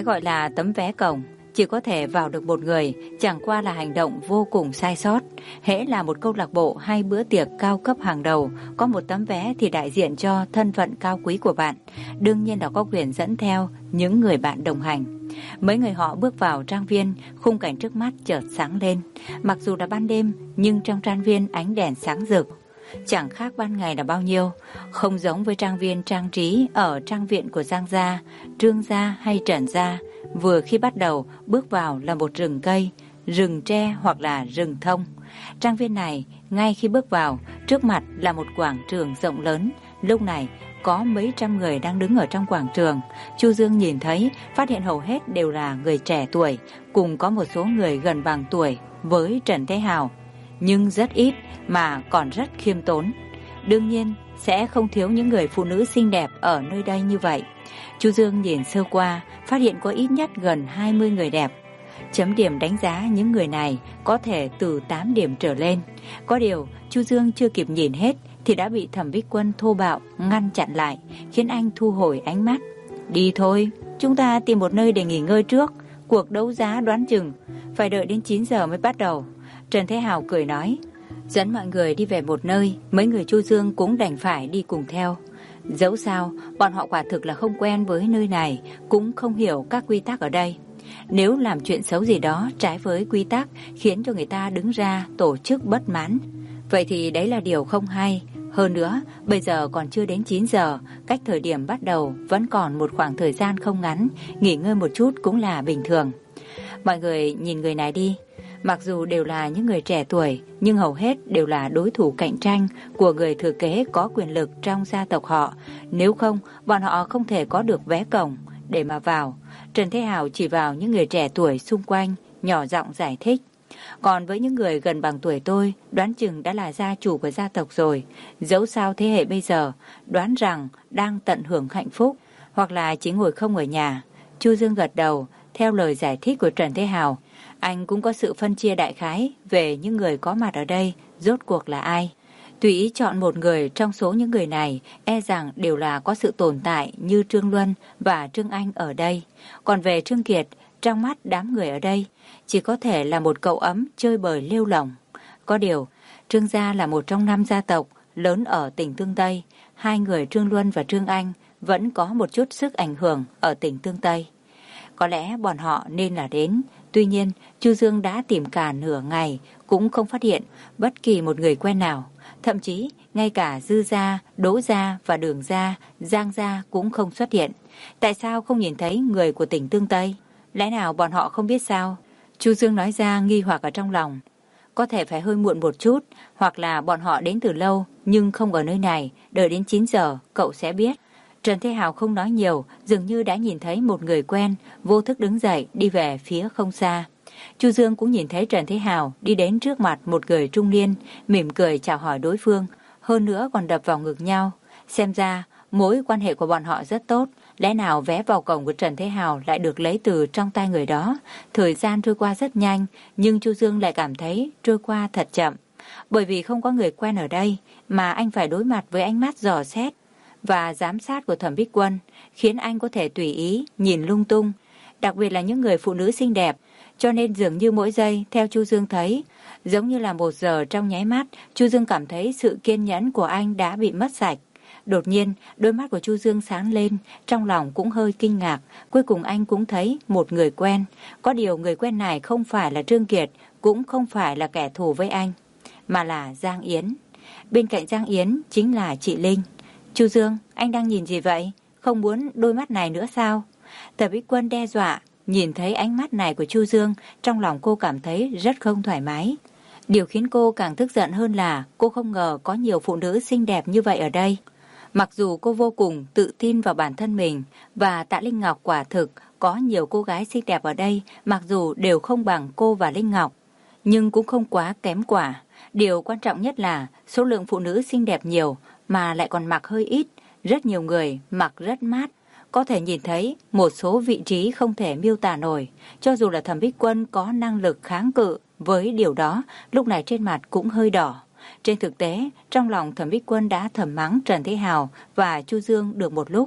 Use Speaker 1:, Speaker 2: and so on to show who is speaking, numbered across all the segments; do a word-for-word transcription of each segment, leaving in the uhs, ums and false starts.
Speaker 1: Cái gọi là tấm vé cổng chỉ có thể vào được một người, chẳng qua là hành động vô cùng sai sót. Hễ là một câu lạc bộ hay bữa tiệc cao cấp hàng đầu, có một tấm vé thì đại diện cho thân phận cao quý của bạn. Đương nhiên là có quyền dẫn theo những người bạn đồng hành. Mấy người họ bước vào trang viên, khung cảnh trước mắt chợt sáng lên. Mặc dù là ban đêm, nhưng trong trang viên ánh đèn sáng rực, chẳng khác ban ngày là bao nhiêu. Không giống với trang viên trang trí ở trang viện của Giang gia, Trương gia hay Trần gia. Vừa khi bắt đầu bước vào là một rừng cây, rừng tre hoặc là rừng thông. Trang viên này, ngay khi bước vào, trước mặt là một quảng trường rộng lớn. Lúc này có mấy trăm người đang đứng ở trong quảng trường. Chu Dương nhìn thấy, phát hiện hầu hết đều là người trẻ tuổi, cùng có một số người gần bằng tuổi với Trần Thế Hào, nhưng rất ít mà còn rất khiêm tốn. Đương nhiên sẽ không thiếu những người phụ nữ xinh đẹp ở nơi đây như vậy. Chu Dương nhìn sơ qua, phát hiện có ít nhất gần hai mươi người đẹp. Chấm điểm đánh giá những người này có thể từ tám điểm trở lên. Có điều Chu Dương chưa kịp nhìn hết thì đã bị Thẩm Bích Quân thô bạo ngăn chặn lại, khiến anh thu hồi ánh mắt. Đi thôi, chúng ta tìm một nơi để nghỉ ngơi trước. Cuộc đấu giá đoán chừng phải đợi đến chín giờ mới bắt đầu. Trần Thế Hào cười nói. Dẫn mọi người đi về một nơi, mấy người Chu Dương cũng đành phải đi cùng theo. Dẫu sao, bọn họ quả thực là không quen với nơi này, cũng không hiểu các quy tắc ở đây. Nếu làm chuyện xấu gì đó trái với quy tắc, khiến cho người ta đứng ra tổ chức bất mãn, vậy thì đấy là điều không hay. Hơn nữa, bây giờ còn chưa đến chín giờ, cách thời điểm bắt đầu vẫn còn một khoảng thời gian không ngắn, nghỉ ngơi một chút cũng là bình thường. Mọi người nhìn người này đi. Mặc dù đều là những người trẻ tuổi, nhưng hầu hết đều là đối thủ cạnh tranh của người thừa kế có quyền lực trong gia tộc họ. Nếu không, bọn họ không thể có được vé cổng để mà vào. Trần Thế Hào chỉ vào những người trẻ tuổi xung quanh, nhỏ giọng giải thích. Còn với những người gần bằng tuổi tôi, đoán chừng đã là gia chủ của gia tộc rồi. Dẫu sao thế hệ bây giờ, đoán rằng đang tận hưởng hạnh phúc, hoặc là chỉ ngồi không ở nhà. Chu Dương gật đầu, theo lời giải thích của Trần Thế Hào. Anh cũng có sự phân chia đại khái về những người có mặt ở đây, rốt cuộc là ai. Tùy ý chọn một người trong số những người này, e rằng đều là có sự tồn tại như Trương Luân và Trương Anh ở đây. Còn về Trương Kiệt, trong mắt đám người ở đây, chỉ có thể là một cậu ấm chơi bời lêu lỏng. Có điều, Trương gia là một trong năm gia tộc lớn ở tỉnh Tương Tây. Hai người Trương Luân và Trương Anh vẫn có một chút sức ảnh hưởng ở tỉnh Tương Tây. Có lẽ bọn họ nên là đến. Tuy nhiên, Chu Dương đã tìm cả nửa ngày cũng không phát hiện bất kỳ một người quen nào. Thậm chí, ngay cả Dư gia, Đỗ gia và Đường gia, Giang gia cũng không xuất hiện. Tại sao không nhìn thấy người của tỉnh Tương Tây? Lẽ nào bọn họ không biết sao? Chu Dương nói ra nghi hoặc ở trong lòng. Có thể phải hơi muộn một chút, hoặc là bọn họ đến từ lâu nhưng không ở nơi này, đợi đến chín giờ cậu sẽ biết. Trần Thế Hào không nói nhiều, dường như đã nhìn thấy một người quen, vô thức đứng dậy đi về phía không xa. Chu Dương cũng nhìn thấy Trần Thế Hào đi đến trước mặt một người trung niên, mỉm cười chào hỏi đối phương, hơn nữa còn đập vào ngực nhau. Xem ra mối quan hệ của bọn họ rất tốt. Lẽ nào vé vào cổng của Trần Thế Hào lại được lấy từ trong tay người đó? Thời gian trôi qua rất nhanh, nhưng Chu Dương lại cảm thấy trôi qua thật chậm. Bởi vì không có người quen ở đây, mà anh phải đối mặt với ánh mắt dò xét và giám sát của Thẩm Bích Quân, khiến anh có thể tùy ý nhìn lung tung, đặc biệt là những người phụ nữ xinh đẹp. Cho nên dường như mỗi giây theo Chu Dương thấy giống như là một giờ trong nháy mắt. Chu Dương cảm thấy sự kiên nhẫn của anh đã bị mất sạch. Đột nhiên đôi mắt của Chu Dương sáng lên, trong lòng cũng hơi kinh ngạc. Cuối cùng anh cũng thấy một người quen. Có điều người quen này không phải là Trương Kiệt, cũng không phải là kẻ thù với anh, mà là Giang Yến. Bên cạnh Giang Yến chính là chị Linh. Chu Dương, anh đang nhìn gì vậy? Không muốn đôi mắt này nữa sao? Thẩm Bích Quân đe dọa. Nhìn thấy ánh mắt này của Chu Dương, trong lòng cô cảm thấy rất không thoải mái. Điều khiến cô càng tức giận hơn là cô không ngờ có nhiều phụ nữ xinh đẹp như vậy ở đây. Mặc dù cô vô cùng tự tin vào bản thân mình, và Tạ Linh Ngọc quả thực có nhiều cô gái xinh đẹp ở đây, mặc dù đều không bằng cô và Linh Ngọc, nhưng cũng không quá kém quả. Điều quan trọng nhất là số lượng phụ nữ xinh đẹp nhiều mà lại còn mặc hơi ít. Rất nhiều người mặc rất mát, có thể nhìn thấy một số vị trí không thể miêu tả nổi. Cho dù là Thẩm Bích Quân có năng lực kháng cự với điều đó, lúc này trên mặt cũng hơi đỏ. Trên thực tế, trong lòng Thẩm Bích Quân đã thầm mắng Trần Thế Hào và Chu Dương được một lúc.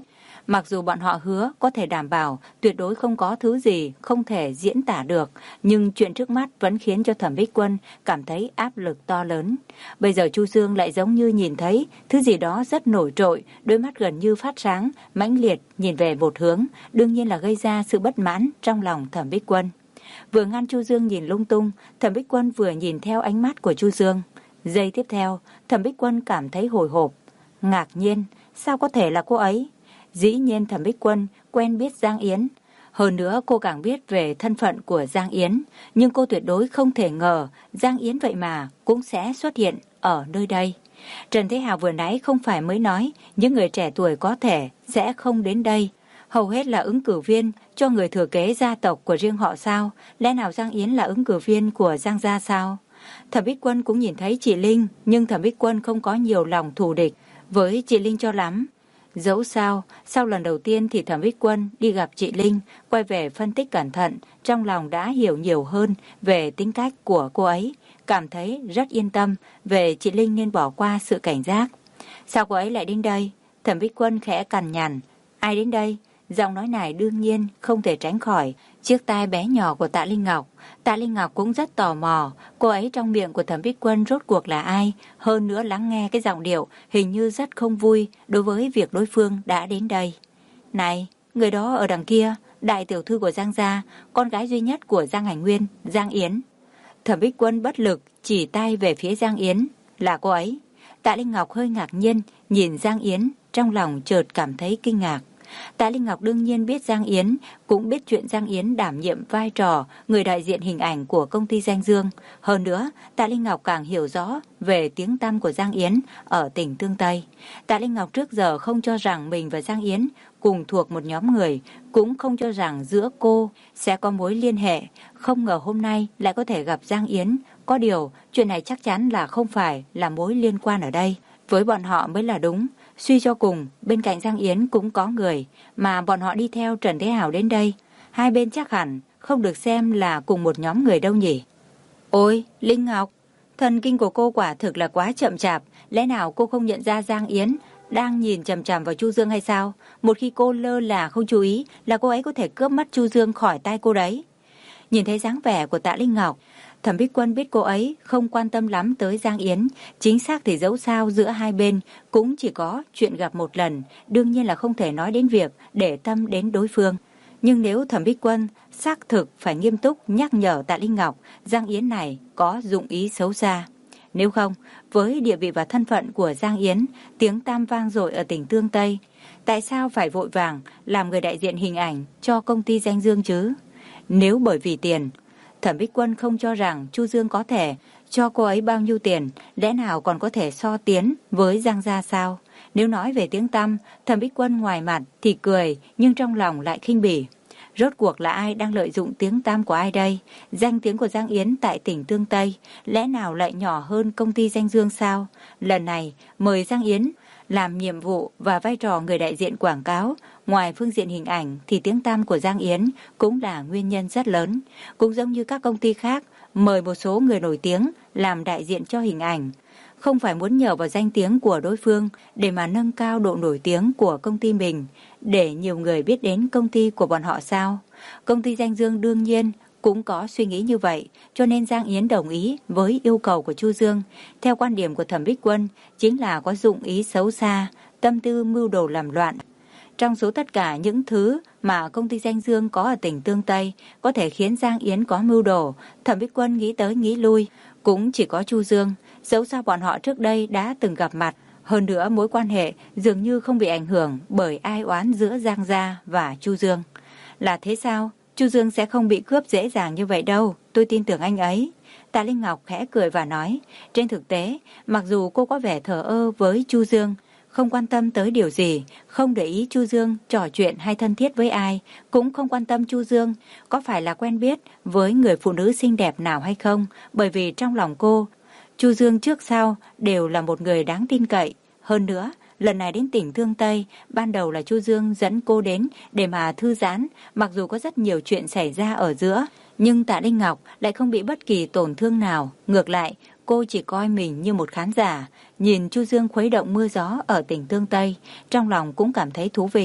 Speaker 1: Mặc dù bọn họ hứa có thể đảm bảo tuyệt đối không có thứ gì không thể diễn tả được, nhưng chuyện trước mắt vẫn khiến cho Thẩm Bích Quân cảm thấy áp lực to lớn. Bây giờ Chu Dương lại giống như nhìn thấy thứ gì đó rất nổi trội, đôi mắt gần như phát sáng, mãnh liệt nhìn về một hướng, đương nhiên là gây ra sự bất mãn trong lòng Thẩm Bích Quân. Vừa ngăn Chu Dương nhìn lung tung, Thẩm Bích Quân vừa nhìn theo ánh mắt của Chu Dương. Giây tiếp theo, Thẩm Bích Quân cảm thấy hồi hộp, ngạc nhiên, sao có thể là cô ấy? Dĩ nhiên Thẩm Bích Quân quen biết Giang Yến. Hơn nữa cô càng biết về thân phận của Giang Yến, nhưng cô tuyệt đối không thể ngờ Giang Yến vậy mà cũng sẽ xuất hiện ở nơi đây. Trần Thế Hào vừa nãy không phải mới nói những người trẻ tuổi có thể sẽ không đến đây. Hầu hết là ứng cử viên cho người thừa kế gia tộc của riêng họ sao? Lẽ nào Giang Yến là ứng cử viên của Giang gia sao? Thẩm Bích Quân cũng nhìn thấy chị Linh, nhưng Thẩm Bích Quân không có nhiều lòng thù địch với chị Linh cho lắm. Dẫu sao, sau lần đầu tiên thì Thẩm Bích Quân đi gặp chị Linh, quay về phân tích cẩn thận, trong lòng đã hiểu nhiều hơn về tính cách của cô ấy, cảm thấy rất yên tâm về chị Linh nên bỏ qua sự cảnh giác. Sao cô ấy lại đến đây? Thẩm Bích Quân khẽ cằn nhằn. Ai đến đây? Giọng nói này đương nhiên không thể tránh khỏi chiếc tai bé nhỏ của Tạ Linh Ngọc. Tạ Linh Ngọc cũng rất tò mò, cô ấy trong miệng của Thẩm Bích Quân rốt cuộc là ai, hơn nữa lắng nghe cái giọng điệu hình như rất không vui đối với việc đối phương đã đến đây. Này, người đó ở đằng kia, đại tiểu thư của Giang gia, con gái duy nhất của Giang Hành Nguyên, Giang Yến. Thẩm Bích Quân bất lực chỉ tay về phía Giang Yến, là cô ấy. Tạ Linh Ngọc hơi ngạc nhiên nhìn Giang Yến, trong lòng chợt cảm thấy kinh ngạc. Tạ Linh Ngọc đương nhiên biết Giang Yến, cũng biết chuyện Giang Yến đảm nhiệm vai trò người đại diện hình ảnh của công ty Danh Dương. Hơn nữa, Tạ Linh Ngọc càng hiểu rõ về tiếng tăm của Giang Yến ở tỉnh Tương Tây. Tạ Linh Ngọc trước giờ không cho rằng mình và Giang Yến cùng thuộc một nhóm người, cũng không cho rằng giữa cô sẽ có mối liên hệ. Không ngờ hôm nay lại có thể gặp Giang Yến. Có điều, chuyện này chắc chắn là không phải là mối liên quan ở đây. Với bọn họ mới là đúng. Suy cho cùng, bên cạnh Giang Yến cũng có người, mà bọn họ đi theo Trần Thế Hào đến đây. Hai bên chắc hẳn không được xem là cùng một nhóm người đâu nhỉ. Ôi, Linh Ngọc, thần kinh của cô quả thực là quá chậm chạp. Lẽ nào cô không nhận ra Giang Yến đang nhìn chằm chằm vào Chu Dương hay sao? Một khi cô lơ là không chú ý là cô ấy có thể cướp mất Chu Dương khỏi tay cô đấy. Nhìn thấy dáng vẻ của Tạ Linh Ngọc, Thẩm Bích Quân biết cô ấy không quan tâm lắm tới Giang Yến. Chính xác thì dẫu sao giữa hai bên cũng chỉ có chuyện gặp một lần, đương nhiên là không thể nói đến việc để tâm đến đối phương. Nhưng nếu Thẩm Bích Quân xác thực phải nghiêm túc nhắc nhở Tạ Linh Ngọc, Giang Yến này có dụng ý xấu xa. Nếu không, với địa vị và thân phận của Giang Yến, tiếng tam vang dội ở tỉnh Tương Tây, tại sao phải vội vàng làm người đại diện hình ảnh cho công ty Danh Dương chứ? Nếu bởi vì tiền, Thẩm Bích Quân không cho rằng Chu Dương có thể cho cô ấy bao nhiêu tiền, lẽ nào còn có thể so tiến với Giang gia sao? Nếu nói về tiếng tăm, Thẩm Bích Quân ngoài mặt thì cười, nhưng trong lòng lại khinh bỉ. Rốt cuộc là ai đang lợi dụng tiếng tăm của ai đây? Danh tiếng của Giang Yến tại tỉnh Tương Tây, lẽ nào lại nhỏ hơn công ty Danh Dương sao? Lần này, mời Giang Yến làm nhiệm vụ và vai trò người đại diện quảng cáo. Ngoài phương diện hình ảnh thì tiếng tăm của Giang Yến cũng là nguyên nhân rất lớn. Cũng giống như các công ty khác, mời một số người nổi tiếng làm đại diện cho hình ảnh. Không phải muốn nhờ vào danh tiếng của đối phương để mà nâng cao độ nổi tiếng của công ty mình, để nhiều người biết đến công ty của bọn họ sao? Công ty Danh Dương đương nhiên cũng có suy nghĩ như vậy, cho nên Giang Yến đồng ý với yêu cầu của Chu Dương. Theo quan điểm của Thẩm Bích Quân, chính là có dụng ý xấu xa, tâm tư mưu đồ làm loạn. Trong số tất cả những thứ mà công ty Danh Dương có ở tỉnh Tương Tây có thể khiến Giang Yến có mưu đồ, Thẩm Bích Quân nghĩ tới nghĩ lui, cũng chỉ có Chu Dương. Dẫu sao bọn họ trước đây đã từng gặp mặt, hơn nữa mối quan hệ dường như không bị ảnh hưởng bởi ai oán giữa Giang gia và Chu Dương. Là thế sao? Chu Dương sẽ không bị cướp dễ dàng như vậy đâu, tôi tin tưởng anh ấy. Tạ Linh Ngọc khẽ cười và nói, trên thực tế, mặc dù cô có vẻ thờ ơ với Chu Dương, không quan tâm tới điều gì, không để ý Chu Dương trò chuyện hay thân thiết với ai, cũng không quan tâm Chu Dương có phải là quen biết với người phụ nữ xinh đẹp nào hay không, bởi vì trong lòng cô, Chu Dương trước sau đều là một người đáng tin cậy. Hơn nữa, lần này đến tỉnh Tương Tây, ban đầu là Chu Dương dẫn cô đến để mà thư giãn, mặc dù có rất nhiều chuyện xảy ra ở giữa, nhưng Tạ Linh Ngọc lại không bị bất kỳ tổn thương nào. Ngược lại, cô chỉ coi mình như một khán giả, nhìn Chu Dương khuấy động mưa gió ở tỉnh Tương Tây, trong lòng cũng cảm thấy thú vị.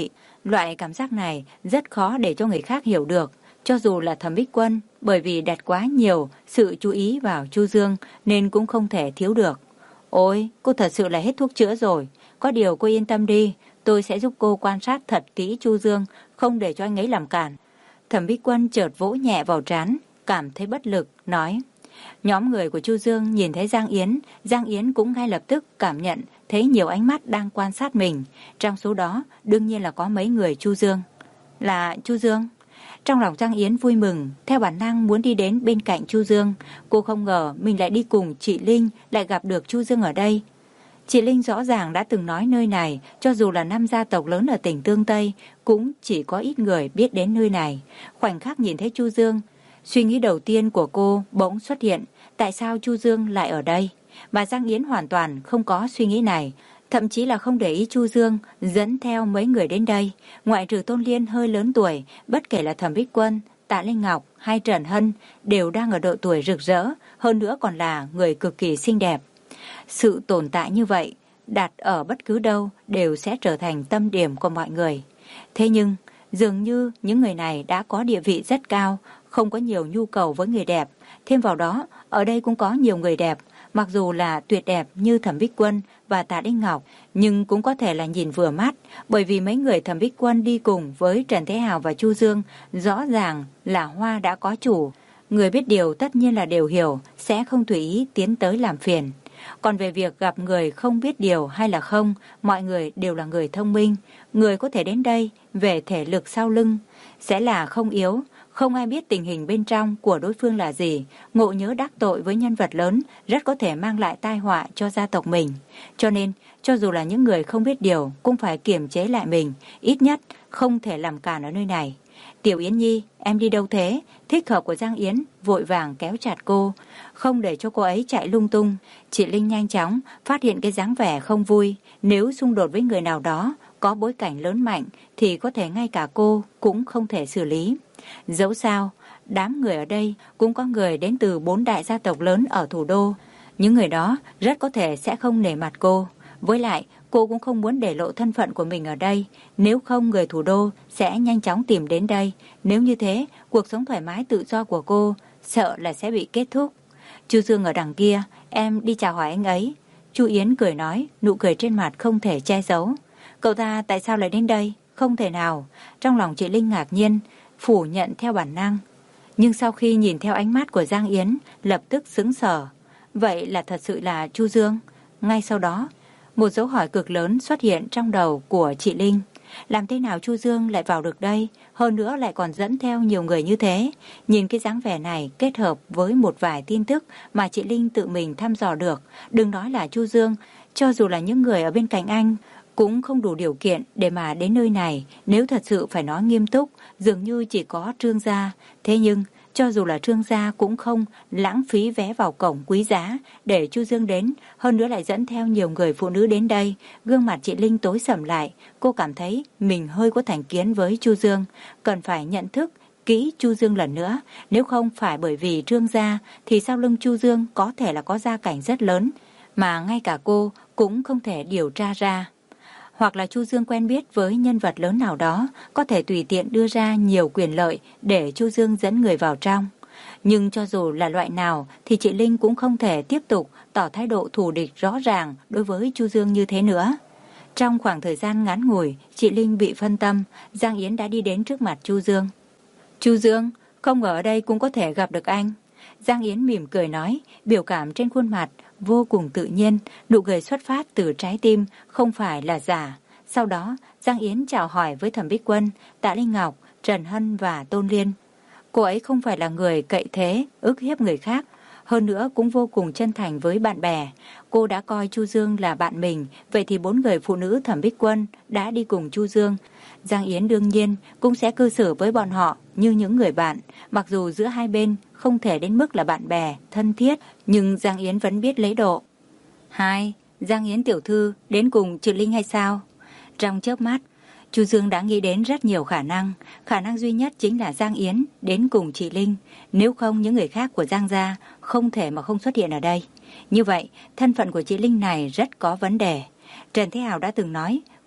Speaker 1: Loại cảm giác này rất khó để cho người khác hiểu được, cho dù là Thẩm Bích Quân, bởi vì đặt quá nhiều sự chú ý vào Chu Dương nên cũng không thể thiếu được. Ôi, cô thật sự là hết thuốc chữa rồi. Có điều cô yên tâm đi, tôi sẽ giúp cô quan sát thật kỹ Chu Dương, không để cho anh ấy làm cản. Thẩm Bích Quân chợt vỗ nhẹ vào trán, cảm thấy bất lực, nói. Nhóm người của Chu Dương nhìn thấy Giang Yến, Giang Yến cũng ngay lập tức cảm nhận thấy nhiều ánh mắt đang quan sát mình. Trong số đó, đương nhiên là có mấy người Chu Dương. Là Chu Dương. Trong lòng Giang Yến vui mừng, theo bản năng muốn đi đến bên cạnh Chu Dương. Cô không ngờ mình lại đi cùng chị Linh, lại gặp được Chu Dương ở đây. Chị Linh rõ ràng đã từng nói nơi này, cho dù là năm gia tộc lớn ở tỉnh Tương Tây, cũng chỉ có ít người biết đến nơi này. Khoảnh khắc nhìn thấy Chu Dương, suy nghĩ đầu tiên của cô bỗng xuất hiện, tại sao Chu Dương lại ở đây? Bà Giang Yến hoàn toàn không có suy nghĩ này, thậm chí là không để ý Chu Dương dẫn theo mấy người đến đây. Ngoại trừ Tôn Liên hơi lớn tuổi, bất kể là Thẩm Bích Quân, Tạ Linh Ngọc hay Trần Hân đều đang ở độ tuổi rực rỡ, hơn nữa còn là người cực kỳ xinh đẹp. Sự tồn tại như vậy, đặt ở bất cứ đâu đều sẽ trở thành tâm điểm của mọi người. Thế nhưng, dường như những người này đã có địa vị rất cao, không có nhiều nhu cầu với người đẹp. Thêm vào đó, ở đây cũng có nhiều người đẹp, mặc dù là tuyệt đẹp như Thẩm Bích Quân và Tạ Linh Ngọc, nhưng cũng có thể là nhìn vừa mắt, bởi vì mấy người Thẩm Bích Quân đi cùng với Trần Thế Hào và Chu Dương, rõ ràng là hoa đã có chủ. Người biết điều tất nhiên là đều hiểu, sẽ không tùy ý tiến tới làm phiền. Còn về việc gặp người không biết điều hay là không, mọi người đều là người thông minh. Người có thể đến đây, về thể lực sau lưng, sẽ là không yếu. Không ai biết tình hình bên trong của đối phương là gì. Ngộ nhớ đắc tội với nhân vật lớn rất có thể mang lại tai họa cho gia tộc mình. Cho nên, cho dù là những người không biết điều cũng phải kiềm chế lại mình, ít nhất không thể làm cản ở nơi này. Tiểu Yến Nhi, em đi đâu thế? Thích hợp của Giang Yến vội vàng kéo chặt cô, không để cho cô ấy chạy lung tung. Chị Linh nhanh chóng phát hiện cái dáng vẻ không vui. Nếu xung đột với người nào đó có bối cảnh lớn mạnh thì có thể ngay cả cô cũng không thể xử lý. Dẫu sao, đám người ở đây cũng có người đến từ bốn đại gia tộc lớn ở thủ đô. Những người đó rất có thể sẽ không nể mặt cô. Với lại, cô cũng không muốn để lộ thân phận của mình ở đây. Nếu không, người thủ đô sẽ nhanh chóng tìm đến đây. Nếu như thế, cuộc sống thoải mái tự do của cô sợ là sẽ bị kết thúc. Chu Dương ở đằng kia, em đi chào hỏi anh ấy. Chu Yến cười nói, nụ cười trên mặt không thể che giấu. Cậu ta tại sao lại đến đây? Không thể nào. Trong lòng chị Linh ngạc nhiên, phủ nhận theo bản năng. Nhưng sau khi nhìn theo ánh mắt của Giang Yến, lập tức sững sờ. Vậy là thật sự là Chu Dương? Ngay sau đó, một dấu hỏi cực lớn xuất hiện trong đầu của chị Linh. Làm thế nào Chu Dương lại vào được đây? Hơn nữa lại còn dẫn theo nhiều người như thế. Nhìn cái dáng vẻ này kết hợp với một vài tin tức mà chị Linh tự mình thăm dò được. Đừng nói là Chu Dương, cho dù là những người ở bên cạnh anh cũng không đủ điều kiện để mà đến nơi này. Nếu thật sự phải nói nghiêm túc, dường như chỉ có Trương gia. Thế nhưng, cho dù là Trương gia cũng không lãng phí vé vào cổng quý giá để Chu Dương đến, hơn nữa lại dẫn theo nhiều người phụ nữ đến đây. Gương mặt chị Linh tối sầm lại, cô cảm thấy mình hơi có thành kiến với Chu Dương, cần phải nhận thức kỹ Chu Dương lần nữa. Nếu không phải bởi vì Trương gia thì sau lưng Chu Dương có thể là có gia cảnh rất lớn, mà ngay cả cô cũng không thể điều tra ra. Hoặc là Chu Dương quen biết với nhân vật lớn nào đó, có thể tùy tiện đưa ra nhiều quyền lợi để Chu Dương dẫn người vào trong. Nhưng cho dù là loại nào thì chị Linh cũng không thể tiếp tục tỏ thái độ thù địch rõ ràng đối với Chu Dương như thế nữa. Trong khoảng thời gian ngắn ngủi, chị Linh bị phân tâm, Giang Yến đã đi đến trước mặt Chu Dương. Chu Dương, không ngờ ở đây cũng có thể gặp được anh. Giang Yến mỉm cười nói, biểu cảm trên khuôn mặt vô cùng tự nhiên, nụ cười xuất phát từ trái tim, không phải là giả. Sau đó, Giang Yến chào hỏi với Thẩm Bích Quân, Tạ Linh Ngọc, Trần Hân và Tôn Liên. Cô ấy không phải là người cậy thế, ức hiếp người khác, hơn nữa cũng vô cùng chân thành với bạn bè. Cô đã coi Chu Dương là bạn mình, vậy thì bốn người phụ nữ Thẩm Bích Quân đã đi cùng Chu Dương. Giang Yến đương nhiên cũng sẽ cư xử với bọn họ như những người bạn, mặc dù giữa hai bên không thể đến mức là bạn bè, thân thiết, nhưng Giang Yến vẫn biết lấy độ. Hai, Giang Yến tiểu thư đến cùng chị Linh hay sao? Trong chớp mắt, Chu Dương đã nghĩ đến rất nhiều khả năng. Khả năng duy nhất chính là Giang Yến đến cùng chị Linh. Nếu không, những người khác của Giang gia không thể mà không xuất hiện ở đây. Như vậy, thân phận của chị Linh này rất có vấn đề. Trần Thế Hào đã từng nói,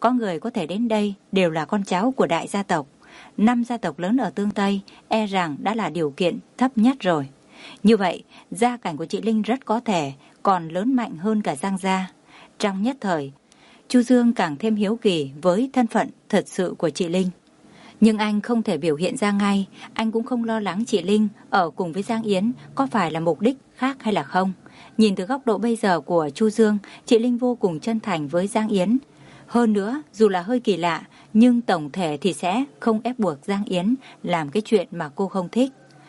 Speaker 1: có người có thể đến đây đều là con cháu của đại gia tộc. Năm gia tộc lớn ở Tương Tây e rằng đã là điều kiện thấp nhất rồi. Như vậy, gia cảnh của chị Linh rất có thể còn lớn mạnh hơn cả Giang gia. Trong nhất thời, Chu Dương càng thêm hiếu kỳ với thân phận thật sự của chị Linh. Nhưng anh không thể biểu hiện ra ngay, anh cũng không lo lắng chị Linh ở cùng với Giang Yến có phải là mục đích khác hay là không. Nhìn từ góc độ bây giờ của Chu Dương, chị Linh vô cùng chân thành với Giang Yến. Hơn nữa, dù là hơi kỳ lạ, nhưng tổng thể thì sẽ không ép buộc Giang Yến làm cái chuyện mà cô không thích.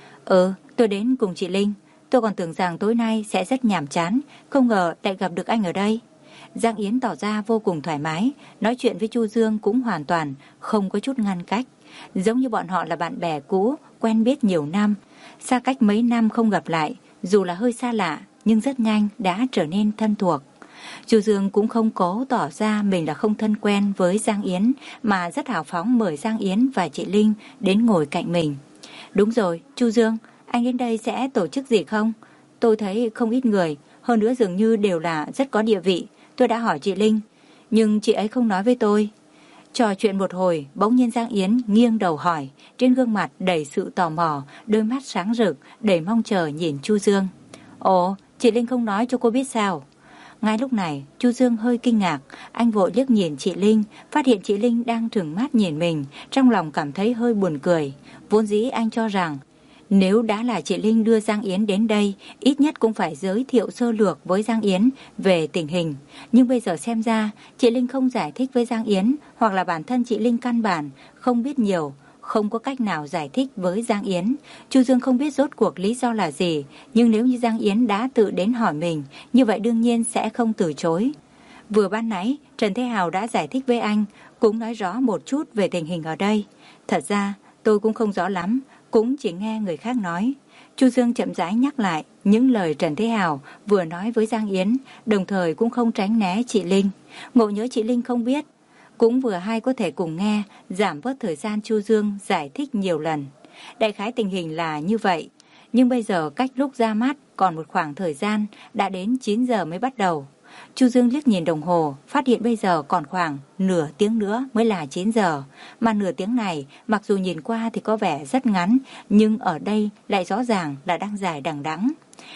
Speaker 1: Ừ, tôi đến cùng chị Linh. Tôi còn tưởng rằng tối nay sẽ rất nhàm chán, không ngờ lại gặp được anh ở đây. Giang Yến tỏ ra vô cùng thoải mái, nói chuyện với Chu Dương cũng hoàn toàn không có chút ngăn cách. Giống như bọn họ là bạn bè cũ, quen biết nhiều năm, xa cách mấy năm không gặp lại, dù là hơi xa lạ, nhưng rất nhanh đã trở nên thân thuộc. Chu Dương cũng không cố tỏ ra mình là không thân quen với Giang Yến, mà rất hào phóng mời Giang Yến và chị Linh đến ngồi cạnh mình. Đúng rồi, Chu Dương, anh đến đây sẽ tổ chức gì không? Tôi thấy không ít người, hơn nữa dường như đều là rất có địa vị. Tôi đã hỏi chị Linh, nhưng chị ấy không nói với tôi. Trò chuyện một hồi, bỗng nhiên Giang Yến nghiêng đầu hỏi, trên gương mặt đầy sự tò mò, đôi mắt sáng rực, đầy mong chờ nhìn Chu Dương. Ồ, chị Linh không nói cho cô biết sao? Ngay lúc này, Chu Dương hơi kinh ngạc, anh vội liếc nhìn chị Linh, phát hiện chị Linh đang trừng mắt nhìn mình, trong lòng cảm thấy hơi buồn cười. Vốn dĩ anh cho rằng, nếu đã là chị Linh đưa Giang Yến đến đây, ít nhất cũng phải giới thiệu sơ lược với Giang Yến về tình hình. Nhưng bây giờ xem ra, chị Linh không giải thích với Giang Yến, hoặc là bản thân chị Linh căn bản, không biết nhiều, không có cách nào giải thích với Giang Yến. Chu Dương không biết rốt cuộc lý do là gì, nhưng nếu như Giang Yến đã tự đến hỏi mình, như vậy đương nhiên sẽ không từ chối. Vừa ban nãy, Trần Thế Hào đã giải thích với anh, cũng nói rõ một chút về tình hình ở đây. Thật ra, tôi cũng không rõ lắm, cũng chỉ nghe người khác nói. Chu Dương chậm rãi nhắc lại những lời Trần Thế Hào vừa nói với Giang Yến, đồng thời cũng không tránh né chị Linh. Ngộ nhớ chị Linh không biết, cũng vừa hay có thể cùng nghe, giảm bớt thời gian Chu Dương giải thích nhiều lần. Đại khái tình hình là như vậy, nhưng bây giờ cách lúc ra mắt còn một khoảng thời gian, đã đến chín giờ mới bắt đầu. Chu Dương liếc nhìn đồng hồ, phát hiện bây giờ còn khoảng nửa tiếng nữa mới là chín giờ. Mà nửa tiếng này, mặc dù nhìn qua thì có vẻ rất ngắn, nhưng ở đây lại rõ ràng là đang dài đằng đẵng.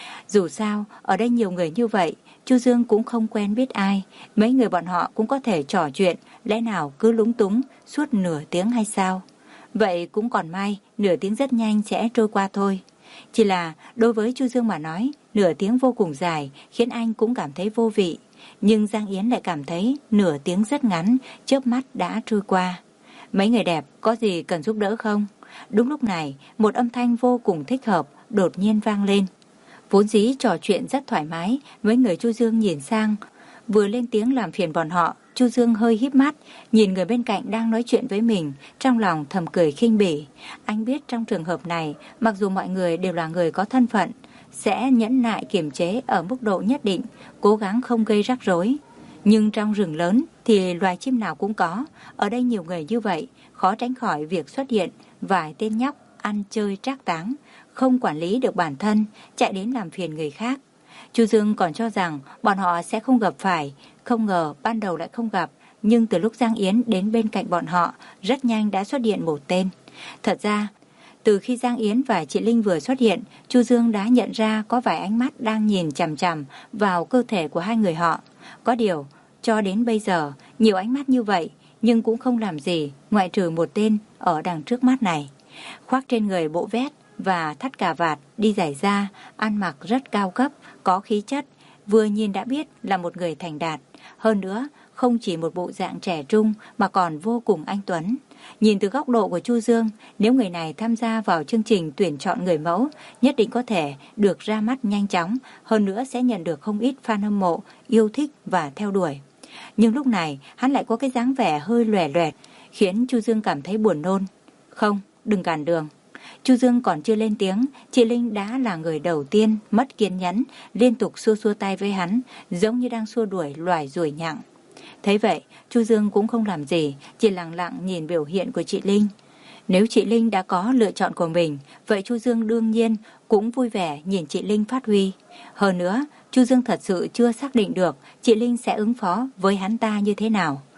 Speaker 1: Dù sao, ở đây nhiều người như vậy, Chu Dương cũng không quen biết ai. Mấy người bọn họ cũng có thể trò chuyện, lẽ nào cứ lúng túng suốt nửa tiếng hay sao? Vậy cũng còn may, nửa tiếng rất nhanh sẽ trôi qua thôi. Chỉ là đối với Chu Dương mà nói, nửa tiếng vô cùng dài khiến anh cũng cảm thấy vô vị. Nhưng Giang Yến lại cảm thấy nửa tiếng rất ngắn, chớp mắt đã trôi qua. Mấy người đẹp, có gì cần giúp đỡ không? Đúng lúc này, một âm thanh vô cùng thích hợp đột nhiên vang lên. Vốn dĩ trò chuyện rất thoải mái, mấy người Chu Dương nhìn sang, vừa lên tiếng làm phiền bọn họ. Chu Dương hơi híp mắt, nhìn người bên cạnh đang nói chuyện với mình, trong lòng thầm cười khinh bỉ. Anh biết trong trường hợp này, mặc dù mọi người đều là người có thân phận, sẽ nhẫn nại kiềm chế ở mức độ nhất định, cố gắng không gây rắc rối. Nhưng trong rừng lớn thì loài chim nào cũng có, ở đây nhiều người như vậy, khó tránh khỏi việc xuất hiện vài tên nhóc ăn chơi trác táng, không quản lý được bản thân, chạy đến làm phiền người khác. Chu Dương còn cho rằng bọn họ sẽ không gặp phải, không ngờ ban đầu lại không gặp, nhưng từ lúc Giang Yến đến bên cạnh bọn họ, rất nhanh đã xuất hiện một tên. Thật ra, từ khi Giang Yến và chị Linh vừa xuất hiện, Chu Dương đã nhận ra có vài ánh mắt đang nhìn chằm chằm vào cơ thể của hai người họ. Có điều, cho đến bây giờ, nhiều ánh mắt như vậy, nhưng cũng không làm gì, ngoại trừ một tên ở đằng trước mắt này. Khoác trên người bộ vest và thắt cà vạt, đi giày da, ăn mặc rất cao cấp, có khí chất, vừa nhìn đã biết là một người thành đạt. Hơn nữa, không chỉ một bộ dạng trẻ trung mà còn vô cùng anh tuấn. Nhìn từ góc độ của Chu Dương, nếu người này tham gia vào chương trình tuyển chọn người mẫu, nhất định có thể được ra mắt nhanh chóng, hơn nữa sẽ nhận được không ít fan hâm mộ, yêu thích và theo đuổi. Nhưng lúc này, hắn lại có cái dáng vẻ hơi lòe loẹt, khiến Chu Dương cảm thấy buồn nôn. Không, đừng cản đường. Chu Dương còn chưa lên tiếng, chị Linh đã là người đầu tiên mất kiên nhẫn, liên tục xua xua tay với hắn, giống như đang xua đuổi loài ruồi nhặng. Thấy vậy, Chu Dương cũng không làm gì, chỉ lặng lặng nhìn biểu hiện của chị Linh. Nếu chị Linh đã có lựa chọn của mình, vậy Chu Dương đương nhiên cũng vui vẻ nhìn chị Linh phát huy. Hơn nữa, Chu Dương thật sự chưa xác định được chị Linh sẽ ứng phó với hắn ta như thế nào.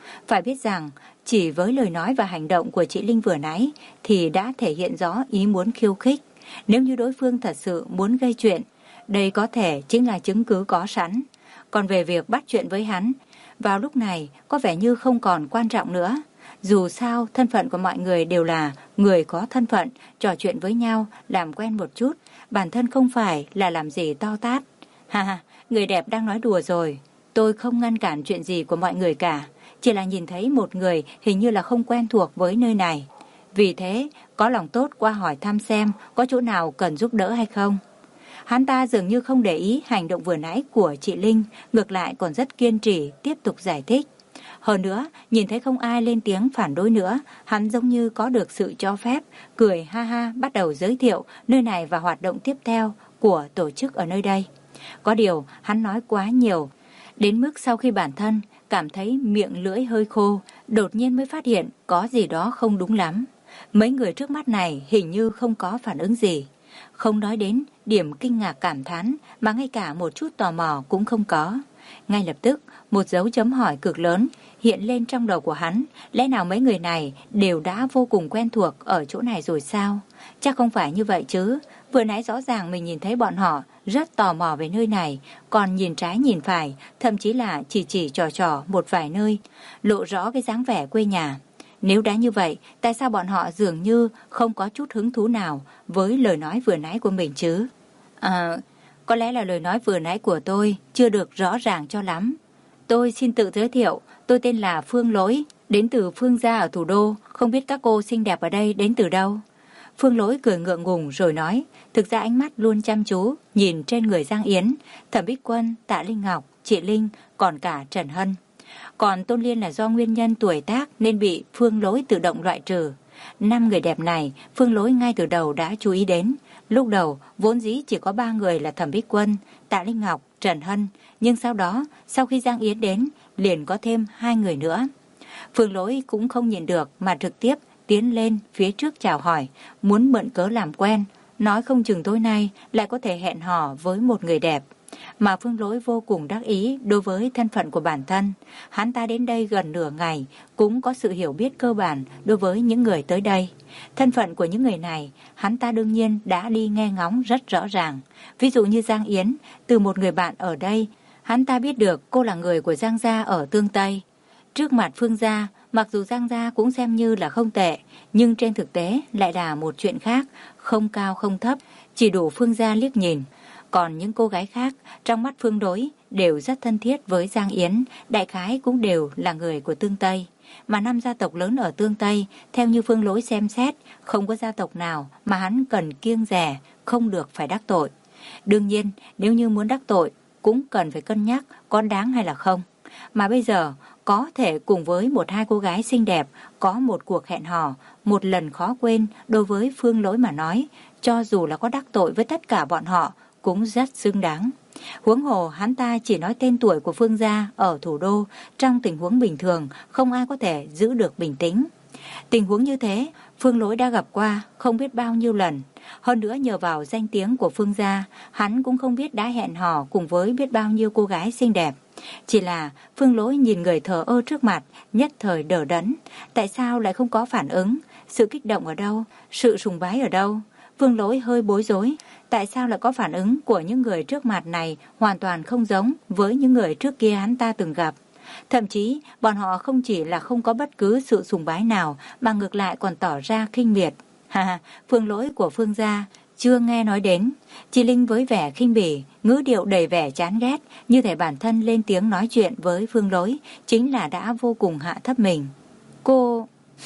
Speaker 1: Phải biết rằng, chỉ với lời nói và hành động của chị Linh vừa nãy thì đã thể hiện rõ ý muốn khiêu khích. Nếu như đối phương thật sự muốn gây chuyện, đây có thể chính là chứng cứ có sẵn. Còn về việc bắt chuyện với hắn, vào lúc này có vẻ như không còn quan trọng nữa. Dù sao, thân phận của mọi người đều là người có thân phận, trò chuyện với nhau, làm quen một chút, bản thân không phải là làm gì to tát. Ha ha, người đẹp đang nói đùa rồi. Tôi không ngăn cản chuyện gì của mọi người cả, chỉ là nhìn thấy một người hình như là không quen thuộc với nơi này. Vì thế, có lòng tốt qua hỏi thăm xem có chỗ nào cần giúp đỡ hay không. Hắn ta dường như không để ý hành động vừa nãy của chị Linh, ngược lại còn rất kiên trì tiếp tục giải thích. Hơn nữa, nhìn thấy không ai lên tiếng phản đối nữa, hắn giống như có được sự cho phép, cười ha ha bắt đầu giới thiệu nơi này và hoạt động tiếp theo của tổ chức ở nơi đây. Có điều, hắn nói quá nhiều, đến mức sau khi bản thân cảm thấy miệng lưỡi hơi khô, đột nhiên mới phát hiện có gì đó không đúng lắm. Mấy người trước mắt này hình như không có phản ứng gì. Không nói đến điểm kinh ngạc cảm thán mà ngay cả một chút tò mò cũng không có. Ngay lập tức, một dấu chấm hỏi cực lớn hiện lên trong đầu của hắn. Lẽ nào mấy người này đều đã vô cùng quen thuộc ở chỗ này rồi sao? Chắc không phải như vậy chứ. Vừa nãy rõ ràng mình nhìn thấy bọn họ rất tò mò về nơi này, còn nhìn trái nhìn phải, thậm chí là chỉ chỉ trò trò một vài nơi, lộ rõ cái dáng vẻ quê nhà. Nếu đã như vậy, tại sao bọn họ dường như không có chút hứng thú nào với lời nói vừa nãy của mình chứ? À, có lẽ là lời nói vừa nãy của tôi chưa được rõ ràng cho lắm. Tôi xin tự giới thiệu, tôi tên là Phương Lỗi, đến từ Phương gia ở thủ đô, không biết các cô xinh đẹp ở đây đến từ đâu? Phương Lỗi cười ngượng ngùng rồi nói, thực ra ánh mắt luôn chăm chú, nhìn trên người Giang Yến, Thẩm Bích Quân, Tạ Linh Ngọc, chị Linh, còn cả Trần Hân. Còn Tôn Liên là do nguyên nhân tuổi tác nên bị Phương Lỗi tự động loại trừ. Năm người đẹp này, Phương Lỗi ngay từ đầu đã chú ý đến. Lúc đầu, vốn dĩ chỉ có ba người là Thẩm Bích Quân, Tạ Linh Ngọc, Trần Hân. Nhưng sau đó, sau khi Giang Yến đến, liền có thêm hai người nữa. Phương Lỗi cũng không nhìn được mà trực tiếp tiến lên phía trước chào hỏi, muốn mượn cớ làm quen, nói không chừng tối nay lại có thể hẹn hò với một người đẹp. Mà Phương Lỗi vô cùng đắc ý đối với thân phận của bản thân. Hắn ta đến đây gần nửa ngày, cũng có sự hiểu biết cơ bản đối với những người tới đây. Thân phận của những người này, hắn ta đương nhiên đã đi nghe ngóng rất rõ ràng. Ví dụ như Giang Yến, từ một người bạn ở đây, hắn ta biết được cô là người của Giang gia ở Tương Tây. Trước mặt Phương gia, mặc dù Giang gia cũng xem như là không tệ, nhưng trên thực tế lại là một chuyện khác, không cao không thấp, chỉ đủ Phương gia liếc nhìn. Còn những cô gái khác, trong mắt Phương Lỗi đều rất thân thiết với Giang Yến, đại khái cũng đều là người của Tương Tây. Mà năm gia tộc lớn ở Tương Tây, theo như Phương Lỗi xem xét, không có gia tộc nào mà hắn cần kiêng dè, không được phải đắc tội. Đương nhiên, nếu như muốn đắc tội, cũng cần phải cân nhắc có đáng hay là không. Mà bây giờ, có thể cùng với một hai cô gái xinh đẹp, có một cuộc hẹn hò, một lần khó quên đối với Phương Lỗi mà nói, cho dù là có đắc tội với tất cả bọn họ, cũng rất xứng đáng. Huống hồ hắn ta chỉ nói tên tuổi của Phương gia ở thủ đô, trong tình huống bình thường không ai có thể giữ được bình tĩnh. Tình huống như thế Phương Lỗi đã gặp qua không biết bao nhiêu lần. Hơn nữa nhờ vào danh tiếng của Phương gia, hắn cũng không biết đã hẹn hò cùng với biết bao nhiêu cô gái xinh đẹp. Chỉ là Phương Lỗi nhìn người thờ ơ trước mặt, nhất thời đờ đẫn. Tại sao lại không có phản ứng? Sự kích động ở đâu? Sự sùng bái ở đâu? Phương Lỗi hơi bối rối. Tại sao lại có phản ứng của những người trước mặt này hoàn toàn không giống với những người trước kia hắn ta từng gặp? Thậm chí, bọn họ không chỉ là không có bất cứ sự sùng bái nào mà ngược lại còn tỏ ra khinh miệt. Ha ha, Phương Lỗi của Phương gia chưa nghe nói đến. Chị Linh với vẻ khinh bỉ, ngữ điệu đầy vẻ chán ghét, như thể bản thân lên tiếng nói chuyện với Phương Lỗi chính là đã vô cùng hạ thấp mình. Cô...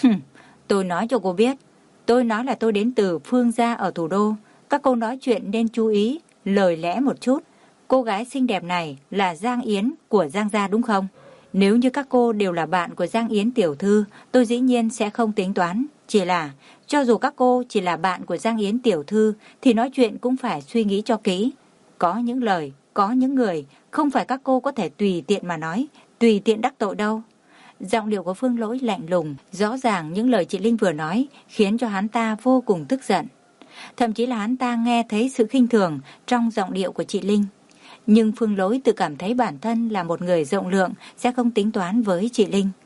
Speaker 1: tôi nói cho cô biết, tôi nói là tôi đến từ Phương gia ở thủ đô. Các cô nói chuyện nên chú ý, lời lẽ một chút. Cô gái xinh đẹp này là Giang Yến của Giang gia đúng không? Nếu như các cô đều là bạn của Giang Yến tiểu thư, tôi dĩ nhiên sẽ không tính toán. Chỉ là, cho dù các cô chỉ là bạn của Giang Yến tiểu thư, thì nói chuyện cũng phải suy nghĩ cho kỹ. Có những lời, có những người, không phải các cô có thể tùy tiện mà nói, tùy tiện đắc tội đâu. Giọng điệu của Phương Lỗi lạnh lùng, rõ ràng những lời chị Linh vừa nói khiến cho hắn ta vô cùng tức giận. Thậm chí là hắn ta nghe thấy sự khinh thường trong giọng điệu của chị Linh. Nhưng Phương Lỗi tự cảm thấy bản thân là một người rộng lượng, sẽ không tính toán với chị Linh.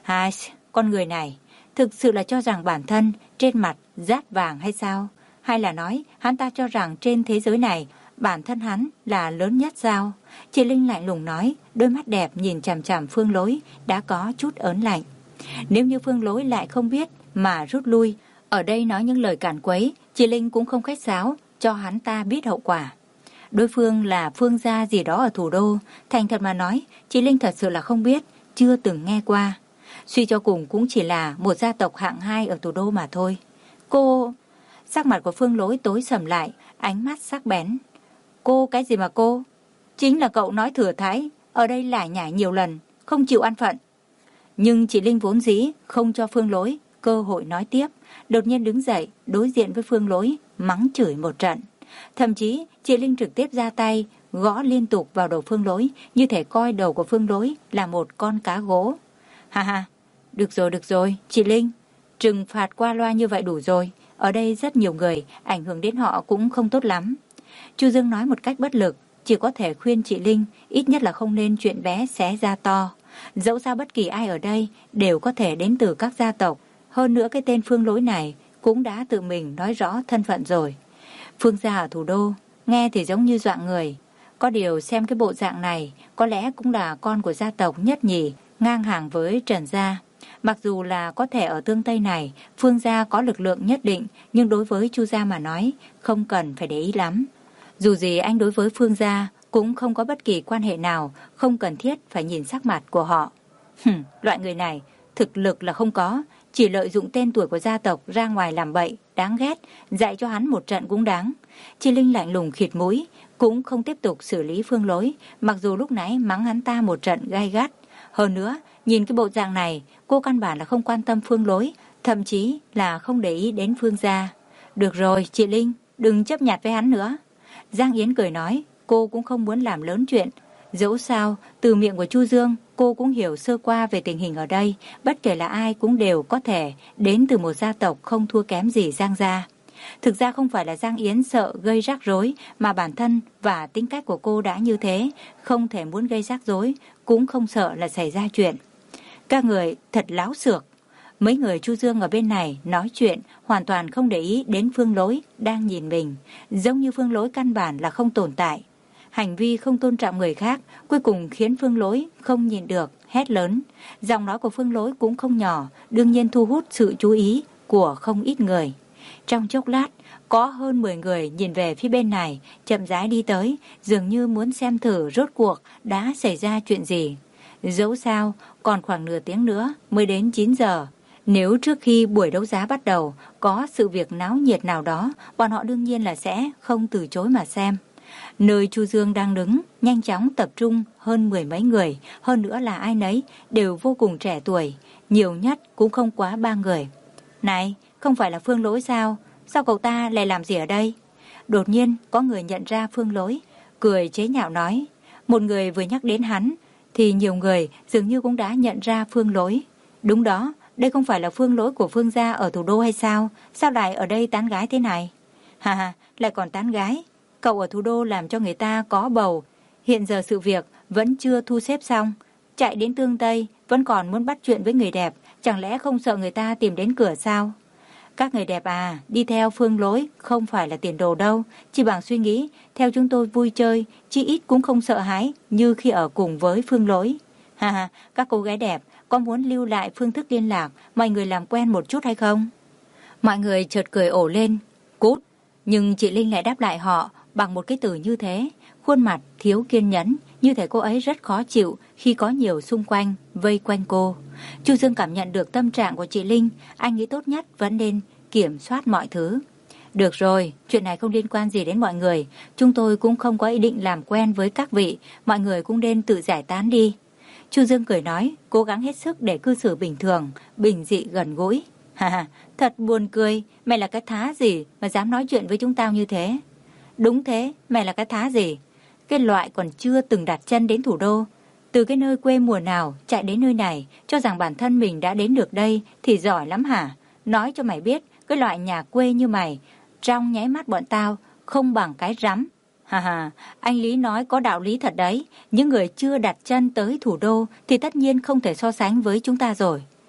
Speaker 1: Hai, con người này thực sự là cho rằng bản thân trên mặt dát vàng hay sao? Hay là nói hắn ta cho rằng trên thế giới này bản thân hắn là lớn nhất sao? Chị Linh lạnh lùng nói, đôi mắt đẹp nhìn chằm chằm Phương Lỗi đã có chút ớn lạnh. Nếu như Phương Lỗi lại không biết mà rút lui, ở đây nói những lời cản quấy, chị Linh cũng không khách sáo cho hắn ta biết hậu quả. Đối phương là Phương gia gì đó ở thủ đô, thành thật mà nói, chị Linh thật sự là không biết, chưa từng nghe qua. Suy cho cùng cũng chỉ là một gia tộc hạng hai ở thủ đô mà thôi. Cô... Sắc mặt của Phương Lỗi tối sầm lại, ánh mắt sắc bén. Cô cái gì mà cô? Chính là cậu nói thừa thãi, ở đây lải nhải nhiều lần, không chịu ăn phận. Nhưng chị Linh vốn dĩ không cho Phương Lỗi cơ hội nói tiếp, đột nhiên đứng dậy đối diện với Phương Lỗi, mắng chửi một trận. Thậm chí chị Linh trực tiếp ra tay gõ liên tục vào đầu Phương Lỗi, như thể coi đầu của Phương Lỗi là một con cá gỗ. Ha ha, được rồi được rồi, chị Linh, trừng phạt qua loa như vậy đủ rồi. Ở đây rất nhiều người, ảnh hưởng đến họ cũng không tốt lắm. Chu Dương nói một cách bất lực, chỉ có thể khuyên chị Linh ít nhất là không nên chuyện bé xé ra to. Dẫu sao bất kỳ ai ở đây đều có thể đến từ các gia tộc. Hơn nữa cái tên Phương Lỗi này cũng đã tự mình nói rõ thân phận rồi. Phương gia ở thủ đô, nghe thì giống như dọa người. Có điều xem cái bộ dạng này, có lẽ cũng là con của gia tộc nhất nhì, ngang hàng với Trần gia. Mặc dù là có thể ở tương Tây này, Phương gia có lực lượng nhất định, nhưng đối với Chu gia mà nói, không cần phải để ý lắm. Dù gì anh đối với Phương gia cũng không có bất kỳ quan hệ nào, không cần thiết phải nhìn sắc mặt của họ. Hừm, loại người này, thực lực là không có, chỉ lợi dụng tên tuổi của gia tộc ra ngoài làm bậy, đáng ghét, dạy cho hắn một trận cũng đáng. Chi Linh lạnh lùng khịt mũi, cũng không tiếp tục xử lý Phương Lỗi, mặc dù lúc nãy mắng hắn ta một trận gai gắt. Hơn nữa, nhìn cái bộ dạng này, cô căn bản là không quan tâm Phương Lỗi, thậm chí là không để ý đến Phương gia. Được rồi, chị Linh, đừng chấp nhặt với hắn nữa. Giang Yến cười nói, cô cũng không muốn làm lớn chuyện. Dẫu sao, từ miệng của Chu Dương, cô cũng hiểu sơ qua về tình hình ở đây, bất kể là ai cũng đều có thể đến từ một gia tộc không thua kém gì Giang gia. Thực ra không phải là Giang Yến sợ gây rắc rối, mà bản thân và tính cách của cô đã như thế, không thể muốn gây rắc rối, cũng không sợ là xảy ra chuyện. Các người thật láo xược. Mấy người Chu Dương ở bên này nói chuyện hoàn toàn không để ý đến Phương Lỗi đang nhìn mình, giống như Phương Lỗi căn bản là không tồn tại. Hành vi không tôn trọng người khác cuối cùng khiến Phương Lỗi không nhìn được, hét lớn. Giọng nói của Phương Lỗi cũng không nhỏ, đương nhiên thu hút sự chú ý của không ít người. Trong chốc lát, có hơn mười người nhìn về phía bên này, chậm rãi đi tới, dường như muốn xem thử rốt cuộc đã xảy ra chuyện gì. Dẫu sao, còn khoảng nửa tiếng nữa mới đến chín giờ. Nếu trước khi buổi đấu giá bắt đầu có sự việc náo nhiệt nào đó, bọn họ đương nhiên là sẽ không từ chối mà xem. Nơi Chu Dương đang đứng, nhanh chóng tập trung hơn mười mấy người, hơn nữa là ai nấy đều vô cùng trẻ tuổi, nhiều nhất cũng không quá ba người. Này, không phải là Phương Lỗi sao? Sao cậu ta lại làm gì ở đây? Đột nhiên có người nhận ra Phương Lỗi, cười chế nhạo nói. Một người vừa nhắc đến hắn, thì nhiều người dường như cũng đã nhận ra Phương Lỗi. Đúng đó, đây không phải là Phương Lỗi của Phương gia ở thủ đô hay sao? Sao lại ở đây tán gái thế này? Hà hà, lại còn tán gái. Cậu ở thủ đô làm cho người ta có bầu. Hiện giờ sự việc vẫn chưa thu xếp xong. Chạy đến Tương Tây, vẫn còn muốn bắt chuyện với người đẹp. Chẳng lẽ không sợ người ta tìm đến cửa sao? Các người đẹp à, đi theo Phương Lỗi không phải là tiền đồ đâu. Chỉ bằng suy nghĩ, theo chúng tôi vui chơi, chỉ ít cũng không sợ hãi như khi ở cùng với Phương Lỗi. Ha ha, các cô gái đẹp, có muốn lưu lại phương thức liên lạc, mọi người làm quen một chút hay không? Mọi người chợt cười ổ lên, cút. Nhưng chị Linh lại đáp lại họ bằng một cái từ như thế, khuôn mặt thiếu kiên nhẫn, như thể cô ấy rất khó chịu khi có nhiều xung quanh vây quanh cô. Chu Dương cảm nhận được tâm trạng của chị Linh, anh nghĩ tốt nhất vẫn nên kiểm soát mọi thứ. Được rồi, chuyện này không liên quan gì đến mọi người, chúng tôi cũng không có ý định làm quen với các vị, mọi người cũng nên tự giải tán đi. Chu Dương cười nói, cố gắng hết sức để cư xử bình thường, bình dị gần gũi. Ha ha, thật buồn cười, mày là cái thá gì mà dám nói chuyện với chúng tao như thế? Đúng thế, mày là cái thá gì? Cái loại còn chưa từng đặt chân đến thủ đô, từ cái nơi quê mùa nào chạy đến nơi này, cho rằng bản thân mình đã đến được đây thì giỏi lắm hả? Nói cho mày biết, cái loại nhà quê như mày, trong nháy mắt bọn tao không bằng cái rắm. Ha ha, anh Lý nói có đạo lý thật đấy, những người chưa đặt chân tới thủ đô thì tất nhiên không thể so sánh với chúng ta rồi.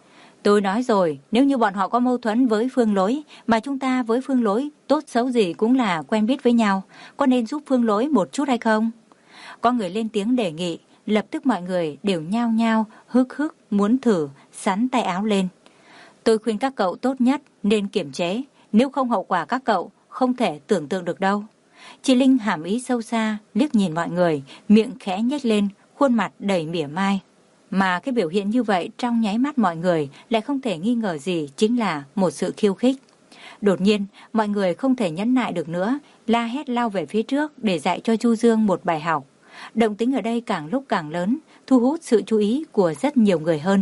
Speaker 1: Tôi nói rồi, nếu như bọn họ có mâu thuẫn với Phương Lỗi, mà chúng ta với Phương Lỗi tốt xấu gì cũng là quen biết với nhau, có nên giúp Phương Lỗi một chút hay không? Có người lên tiếng đề nghị, lập tức mọi người đều nhao nhao, hức hức, muốn thử, sắn tay áo lên. Tôi khuyên các cậu tốt nhất nên kiềm chế, nếu không hậu quả các cậu không thể tưởng tượng được đâu. Chị Linh hàm ý sâu xa, liếc nhìn mọi người, miệng khẽ nhếch lên, khuôn mặt đầy mỉa mai. Mà cái biểu hiện như vậy trong nháy mắt mọi người lại không thể nghi ngờ gì chính là một sự khiêu khích. Đột nhiên, mọi người không thể nhẫn nại được nữa, la hét lao về phía trước để dạy cho Chu Dương một bài học. Động tĩnh ở đây càng lúc càng lớn, thu hút sự chú ý của rất nhiều người hơn.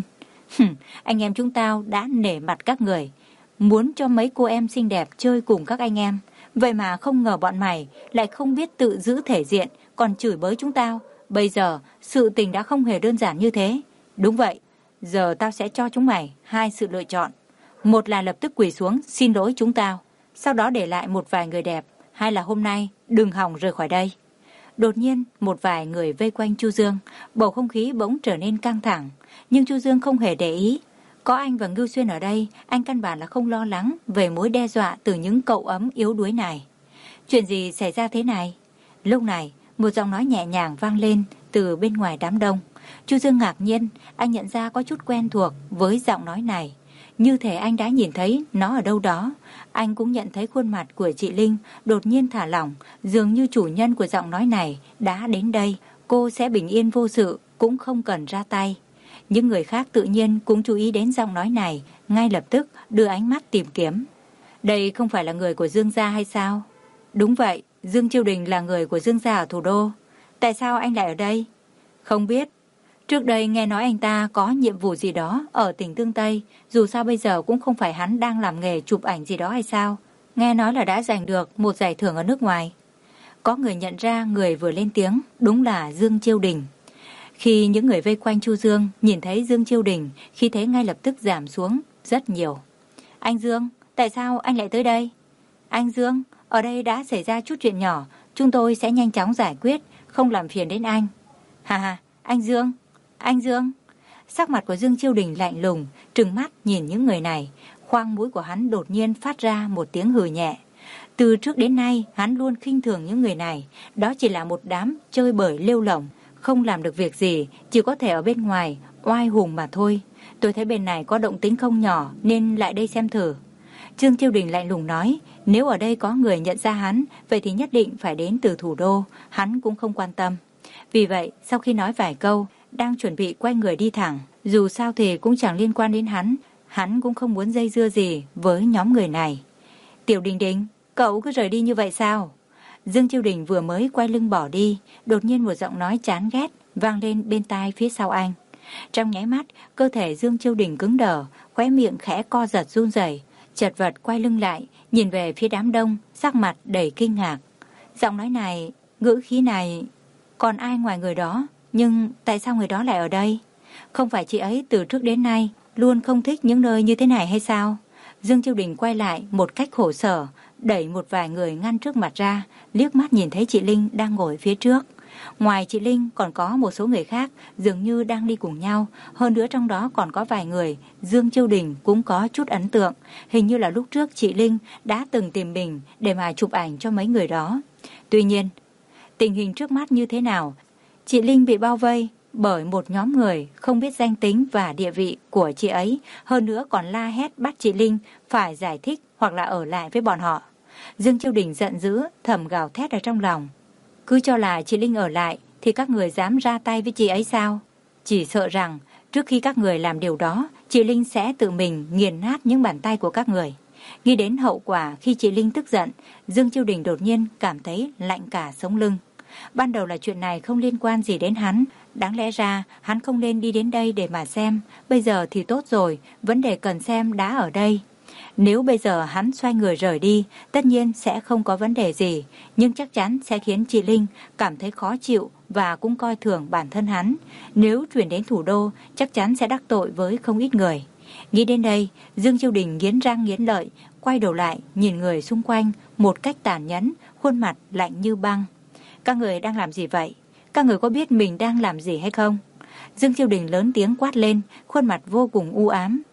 Speaker 1: Anh em chúng tao đã nể mặt các người, muốn cho mấy cô em xinh đẹp chơi cùng các anh em. Vậy mà không ngờ bọn mày lại không biết tự giữ thể diện, còn chửi bới chúng tao. Bây giờ, sự tình đã không hề đơn giản như thế. Đúng vậy, giờ tao sẽ cho chúng mày hai sự lựa chọn. Một là lập tức quỳ xuống xin lỗi chúng tao, sau đó để lại một vài người đẹp. Hai là hôm nay đừng hòng rời khỏi đây. Đột nhiên, một vài người vây quanh Chu Dương, bầu không khí bỗng trở nên căng thẳng. Nhưng Chu Dương không hề để ý. Có anh và Ngưu Xuyên ở đây, anh căn bản là không lo lắng về mối đe dọa từ những cậu ấm yếu đuối này. Chuyện gì xảy ra thế này? Lúc này, một giọng nói nhẹ nhàng vang lên từ bên ngoài đám đông. Chu Dương ngạc nhiên, anh nhận ra có chút quen thuộc với giọng nói này. Như thể anh đã nhìn thấy nó ở đâu đó. Anh cũng nhận thấy khuôn mặt của chị Linh đột nhiên thả lỏng, dường như chủ nhân của giọng nói này đã đến đây. Cô sẽ bình yên vô sự, cũng không cần ra tay. Những người khác tự nhiên cũng chú ý đến giọng nói này, ngay lập tức đưa ánh mắt tìm kiếm. Đây không phải là người của Dương gia hay sao? Đúng vậy, Dương Chiêu Đình là người của Dương gia ở thủ đô. Tại sao anh lại ở đây? Không biết. Trước đây nghe nói anh ta có nhiệm vụ gì đó ở tỉnh Tương Tây, dù sao bây giờ cũng không phải hắn đang làm nghề chụp ảnh gì đó hay sao? Nghe nói là đã giành được một giải thưởng ở nước ngoài. Có người nhận ra người vừa lên tiếng, đúng là Dương Chiêu Đình. Khi những người vây quanh Chu Dương nhìn thấy Dương Chiêu Đình, khi thế ngay lập tức giảm xuống rất nhiều. Anh Dương, tại sao anh lại tới đây? Anh Dương, ở đây đã xảy ra chút chuyện nhỏ, chúng tôi sẽ nhanh chóng giải quyết, không làm phiền đến anh. Hà hà, anh Dương, anh Dương. Sắc mặt của Dương Chiêu Đình lạnh lùng, trừng mắt nhìn những người này. Khoang mũi của hắn đột nhiên phát ra một tiếng hừ nhẹ. Từ trước đến nay, hắn luôn khinh thường những người này. Đó chỉ là một đám chơi bời lêu lổng, không làm được việc gì, chỉ có thể ở bên ngoài oai hùng mà thôi. Tôi thấy bên này có động tĩnh không nhỏ nên lại đây xem thử. Dương Chiêu Đình lạnh lùng nói, nếu ở đây có người nhận ra hắn, vậy thì nhất định phải đến từ thủ đô. Hắn cũng không quan tâm. Vì vậy, sau khi nói vài câu, đang chuẩn bị quay người đi thẳng. Dù sao thì cũng chẳng liên quan đến hắn, hắn cũng không muốn dây dưa gì với nhóm người này. Tiểu Đình Đình, cậu cứ rời đi như vậy sao? Dương Chiêu Đình vừa mới quay lưng bỏ đi, đột nhiên một giọng nói chán ghét vang lên bên tai phía sau anh. Trong nháy mắt, cơ thể Dương Chiêu Đình cứng đờ, khóe miệng khẽ co giật run rẩy, chật vật quay lưng lại, nhìn về phía đám đông, sắc mặt đầy kinh ngạc. Giọng nói này, ngữ khí này, còn ai ngoài người đó? Nhưng tại sao người đó lại ở đây? Không phải chị ấy từ trước đến nay luôn không thích những nơi như thế này hay sao? Dương Chiêu Đình quay lại một cách khổ sở, đẩy một vài người ngăn trước mặt ra, liếc mắt nhìn thấy chị Linh đang ngồi phía trước. Ngoài chị Linh còn có một số người khác dường như đang đi cùng nhau, hơn nữa trong đó còn có vài người Dương Chiêu Đình cũng có chút ấn tượng, hình như là lúc trước chị Linh đã từng tìm mình để mà chụp ảnh cho mấy người đó. Tuy nhiên, tình hình trước mắt như thế nào? Chị Linh bị bao vây bởi một nhóm người không biết danh tính và địa vị của chị ấy, hơn nữa còn la hét bắt chị Linh phải giải thích hoặc là ở lại với bọn họ. Dương Chiêu Đình giận dữ, thầm gào thét ở trong lòng. Cứ cho là chị Linh ở lại thì các người dám ra tay với chị ấy sao? Chỉ sợ rằng trước khi các người làm điều đó, chị Linh sẽ tự mình nghiền nát những bàn tay của các người. Nghĩ đến hậu quả khi chị Linh tức giận, Dương Chiêu Đình đột nhiên cảm thấy lạnh cả sống lưng. Ban đầu là chuyện này không liên quan gì đến hắn, đáng lẽ ra hắn không nên đi đến đây để mà xem, bây giờ thì tốt rồi, vấn đề cần xem đã ở đây. Nếu bây giờ hắn xoay người rời đi, tất nhiên sẽ không có vấn đề gì, nhưng chắc chắn sẽ khiến chị Linh cảm thấy khó chịu và cũng coi thường bản thân hắn. Nếu chuyển đến thủ đô, chắc chắn sẽ đắc tội với không ít người. Nghĩ đến đây, Dương Chiêu Đình nghiến răng nghiến lợi, quay đầu lại nhìn người xung quanh một cách tàn nhẫn, khuôn mặt lạnh như băng. Các người đang làm gì vậy? Các người có biết mình đang làm gì hay không? Dương Chiêu Đình lớn tiếng quát lên, khuôn mặt vô cùng u ám.